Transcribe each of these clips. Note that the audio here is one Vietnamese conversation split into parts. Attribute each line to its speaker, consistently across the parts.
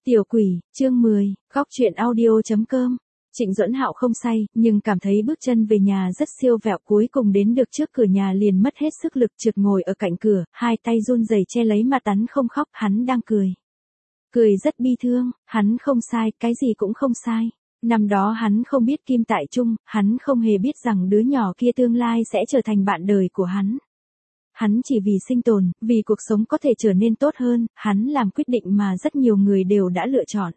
Speaker 1: Tiểu quỷ, chương 10, góc truyện audio.com. Trịnh Duẫn Hạo không say, nhưng cảm thấy bước chân về nhà rất siêu vẹo, cuối cùng đến được trước cửa nhà liền mất hết sức lực trượt ngồi ở cạnh cửa, hai tay run rẩy che lấy mặt, hắn không khóc, hắn đang cười. Cười rất bi thương, hắn không sai, cái gì cũng không sai. Năm đó hắn không biết Kim Tại Trung, hắn không hề biết rằng đứa nhỏ kia tương lai sẽ trở thành bạn đời của hắn. Hắn chỉ vì sinh tồn, vì cuộc sống có thể trở nên tốt hơn, hắn làm quyết định mà rất nhiều người đều đã lựa chọn.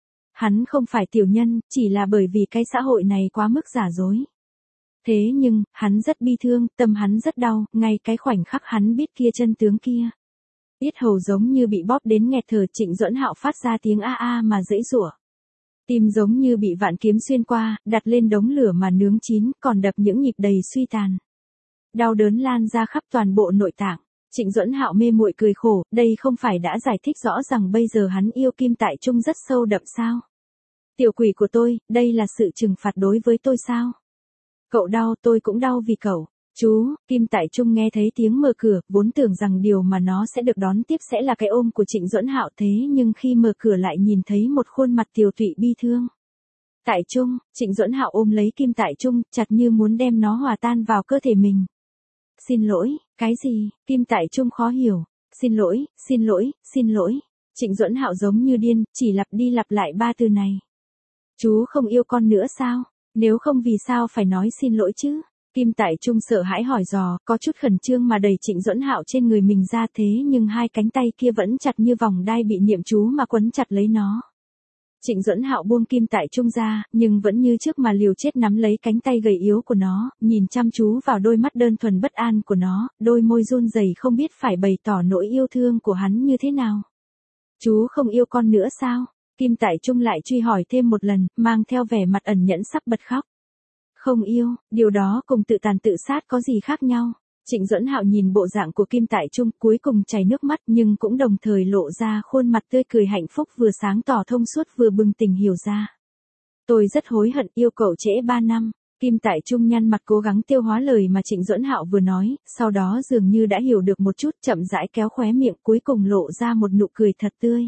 Speaker 1: Hắn không phải tiểu nhân, chỉ là bởi vì cái xã hội này quá mức giả dối. Thế nhưng, hắn rất bi thương, tâm hắn rất đau, ngay cái khoảnh khắc hắn biết kia chân tướng kia. Yết hầu giống như bị bóp đến nghẹt thở, Trịnh Duẫn Hạo phát ra tiếng a a mà giãy giụa. Tim giống như bị vạn kiếm xuyên qua, đặt lên đống lửa mà nướng chín, còn đập những nhịp đầy suy tàn. Đau đớn lan ra khắp toàn bộ nội tạng. Trịnh Duẫn Hạo mê muội cười khổ, đây không phải đã giải thích rõ rằng bây giờ hắn yêu Kim Tại Trung rất sâu đậm sao? Tiểu quỷ của tôi, đây là sự trừng phạt đối với tôi sao? Cậu đau, tôi cũng đau vì cậu. Chú, Kim Tại Trung nghe thấy tiếng mở cửa, vốn tưởng rằng điều mà nó sẽ được đón tiếp sẽ là cái ôm của Trịnh Duẫn Hạo, thế nhưng khi mở cửa lại nhìn thấy một khuôn mặt tiều tụy bi thương. Tại Trung, Trịnh Duẫn Hạo ôm lấy Kim Tại Trung, chặt như muốn đem nó hòa tan vào cơ thể mình. Xin lỗi, cái gì? Kim Tại Trung khó hiểu. Xin lỗi, xin lỗi, xin lỗi. Trịnh Duẫn Hạo giống như điên, chỉ lặp đi lặp lại ba từ này. Chú không yêu con nữa sao? Nếu không vì sao phải nói xin lỗi chứ? Kim Tại Trung sợ hãi hỏi dò, có chút khẩn trương mà đẩy Trịnh Duẫn Hạo trên người mình ra, thế nhưng hai cánh tay kia vẫn chặt như vòng đai bị niệm chú mà quấn chặt lấy nó. Trịnh Duẫn Hạo buông Kim Tại Trung ra, nhưng vẫn như trước mà liều chết nắm lấy cánh tay gầy yếu của nó, nhìn chăm chú vào đôi mắt đơn thuần bất an của nó, đôi môi run rẩy không biết phải bày tỏ nỗi yêu thương của hắn như thế nào. Chú không yêu con nữa sao? Kim Tại Trung lại truy hỏi thêm một lần, mang theo vẻ mặt ẩn nhẫn sắp bật khóc. Không yêu, điều đó cùng tự tàn tự sát có gì khác nhau? Trịnh Duẫn Hạo nhìn bộ dạng của Kim Tại Trung, cuối cùng chảy nước mắt nhưng cũng đồng thời lộ ra khuôn mặt tươi cười hạnh phúc, vừa sáng tỏ thông suốt vừa bừng tỉnh hiểu ra. Tôi rất hối hận yêu cậu trễ 3 năm. Kim Tại Trung nhăn mặt cố gắng tiêu hóa lời mà Trịnh Duẫn Hạo vừa nói, sau đó dường như đã hiểu được một chút, chậm rãi kéo khóe miệng, cuối cùng lộ ra một nụ cười thật tươi.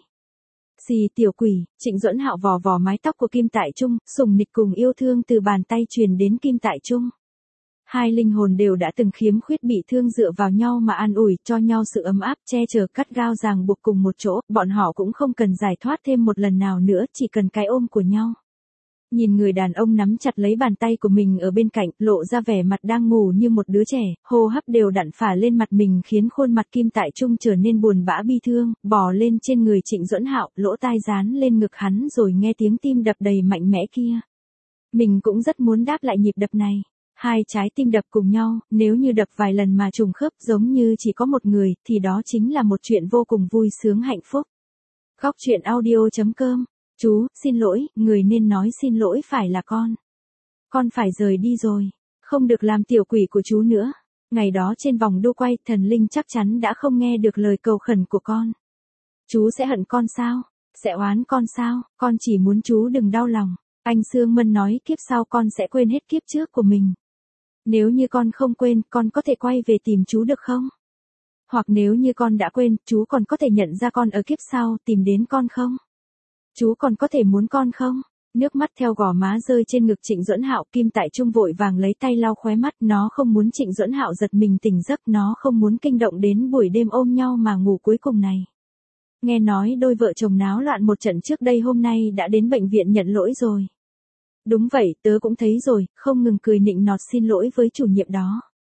Speaker 1: Xì tiểu quỷ, Trịnh Duẫn Hạo vò vò mái tóc của Kim Tại Trung, sùng nịch cùng yêu thương từ bàn tay truyền đến Kim Tại Trung. Hai linh hồn đều đã từng khiếm khuyết bị thương dựa vào nhau mà an ủi, cho nhau sự ấm áp, che chở cắt gao ràng buộc cùng một chỗ, bọn họ cũng không cần giải thoát thêm một lần nào nữa, chỉ cần cái ôm của nhau. Nhìn người đàn ông nắm chặt lấy bàn tay của mình ở bên cạnh, lộ ra vẻ mặt đang ngủ như một đứa trẻ, hô hấp đều đặn phả lên mặt mình khiến khuôn mặt Kim Tại Trung trở nên buồn bã bi thương, bò lên trên người Trịnh Duẫn Hạo, lỗ tai dán lên ngực hắn rồi nghe tiếng tim đập đầy mạnh mẽ kia. Mình cũng rất muốn đáp lại nhịp đập này. Hai trái tim đập cùng nhau, nếu như đập vài lần mà trùng khớp giống như chỉ có một người, thì đó chính là một chuyện vô cùng vui sướng hạnh phúc. Góc truyện audio.com. Chú, xin lỗi, người nên nói xin lỗi phải là con. Con phải rời đi rồi, không được làm tiểu quỷ của chú nữa. Ngày đó trên vòng đu quay, thần linh chắc chắn đã không nghe được lời cầu khẩn của con. Chú sẽ hận con sao? Sẽ oán con sao? Con chỉ muốn chú đừng đau lòng. Anh Sương Mân nói kiếp sau con sẽ quên hết kiếp trước của mình. Nếu như con không quên, con có thể quay về tìm chú được không? Hoặc nếu như con đã quên, chú còn có thể nhận ra con ở kiếp sau, tìm đến con không? Chú còn có thể muốn con không? Nước mắt theo gò má rơi trên ngực Trịnh Duẫn Hạo, Kim Tại Trung vội vàng lấy tay lau khóe mắt, nó không muốn Trịnh Duẫn Hạo giật mình tỉnh giấc, nó không muốn kinh động đến buổi đêm ôm nhau mà ngủ cuối cùng này. Nghe nói đôi vợ chồng náo loạn một trận trước đây hôm nay đã đến bệnh viện nhận lỗi rồi. Đúng vậy, tớ cũng thấy rồi, không ngừng cười nịnh nọt xin lỗi với chủ nhiệm đó.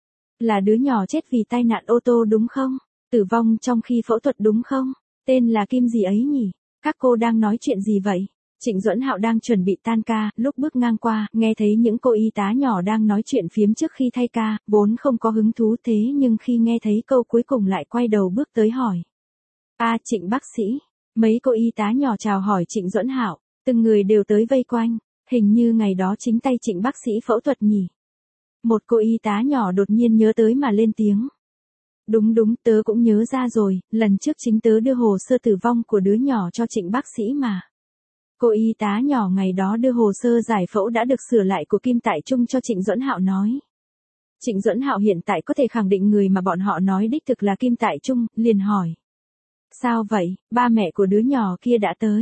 Speaker 1: Là đứa nhỏ chết vì tai nạn ô tô đúng không? Tử vong trong khi phẫu thuật đúng không? Tên là Kim gì ấy nhỉ? Các cô đang nói chuyện gì vậy? Trịnh Duẫn Hạo đang chuẩn bị tan ca, lúc bước ngang qua, nghe thấy những cô y tá nhỏ đang nói chuyện phiếm trước khi thay ca, vốn không có hứng thú, thế nhưng khi nghe thấy câu cuối cùng lại quay đầu bước tới hỏi. Trịnh bác sĩ. Mấy cô y tá nhỏ chào hỏi Trịnh Duẫn Hạo, từng người đều tới vây quanh, hình như ngày đó chính tay Trịnh bác sĩ phẫu thuật nhỉ. Một cô y tá nhỏ đột nhiên nhớ tới mà lên tiếng. Đúng, tớ cũng nhớ ra rồi, lần trước chính tớ đưa hồ sơ tử vong của đứa nhỏ cho Trịnh bác sĩ mà. Cô y tá nhỏ ngày đó đưa hồ sơ giải phẫu đã được sửa lại của Kim Tại Trung cho Trịnh Duẫn Hạo nói. Trịnh Duẫn Hạo hiện tại có thể khẳng định người mà bọn họ nói đích thực là Kim Tại Trung, liền hỏi. Sao vậy, ba mẹ của đứa nhỏ kia đã tới.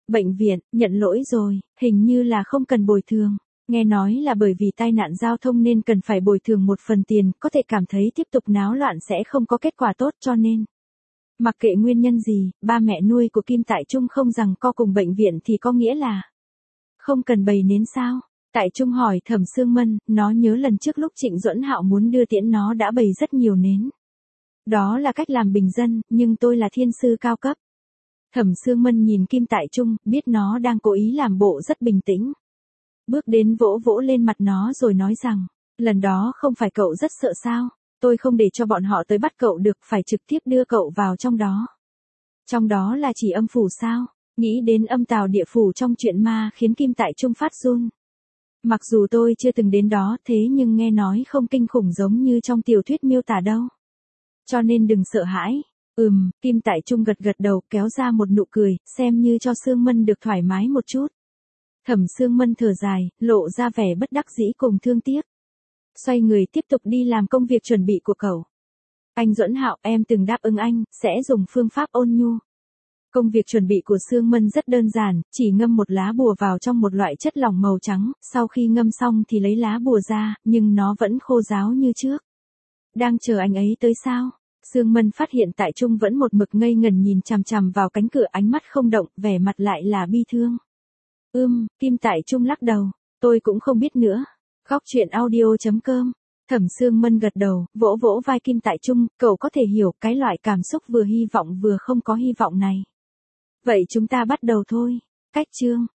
Speaker 1: Bệnh viện, nhận lỗi rồi, hình như là không cần bồi thường. Nghe nói là bởi vì tai nạn giao thông nên cần phải bồi thường một phần tiền, có thể cảm thấy tiếp tục náo loạn sẽ không có kết quả tốt cho nên. Mặc kệ nguyên nhân gì, ba mẹ nuôi của Kim Tại Trung không rằng co cùng bệnh viện thì có nghĩa là không cần bày nến sao? Tại Trung hỏi Thẩm Sương Mân, nó nhớ lần trước lúc Trịnh Duẫn Hạo muốn đưa tiễn nó đã bày rất nhiều nến. Đó là cách làm bình dân, nhưng tôi là thiên sư cao cấp. Thẩm Sương Mân nhìn Kim Tại Trung, biết nó đang cố ý làm bộ rất bình tĩnh. Bước đến vỗ vỗ lên mặt nó rồi nói rằng, lần đó không phải cậu rất sợ sao, tôi không để cho bọn họ tới bắt cậu được, phải trực tiếp đưa cậu vào trong đó. Trong đó là chỉ âm phủ sao? Nghĩ đến âm tào địa phủ trong truyện ma khiến Kim Tại Trung phát run. Mặc dù tôi chưa từng đến đó thế nhưng nghe nói không kinh khủng giống như trong tiểu thuyết miêu tả đâu. Cho nên đừng sợ hãi. Kim Tại Trung gật gật đầu kéo ra một nụ cười, xem như cho Sương Mân được thoải mái một chút. Thẩm Sương Mân thở dài, lộ ra vẻ bất đắc dĩ cùng thương tiếc. Xoay người tiếp tục đi làm công việc chuẩn bị của cậu. Anh Duẫn Hạo, em từng đáp ứng anh, sẽ dùng phương pháp ôn nhu. Công việc chuẩn bị của Sương Mân rất đơn giản, chỉ ngâm một lá bùa vào trong một loại chất lỏng màu trắng, sau khi ngâm xong thì lấy lá bùa ra, nhưng nó vẫn khô ráo như trước. Đang chờ anh ấy tới sao? Sương Mân phát hiện Tại Trung vẫn một mực ngây ngẩn nhìn chằm chằm vào cánh cửa, ánh mắt không động, vẻ mặt lại là bi thương. Kim Tại Trung lắc đầu, tôi cũng không biết nữa. Góc truyện audio.com. Thẩm Sương Mân gật đầu, vỗ vỗ vai Kim Tại Trung, cậu có thể hiểu cái loại cảm xúc vừa hy vọng vừa không có hy vọng này. Vậy chúng ta bắt đầu thôi. Cách chương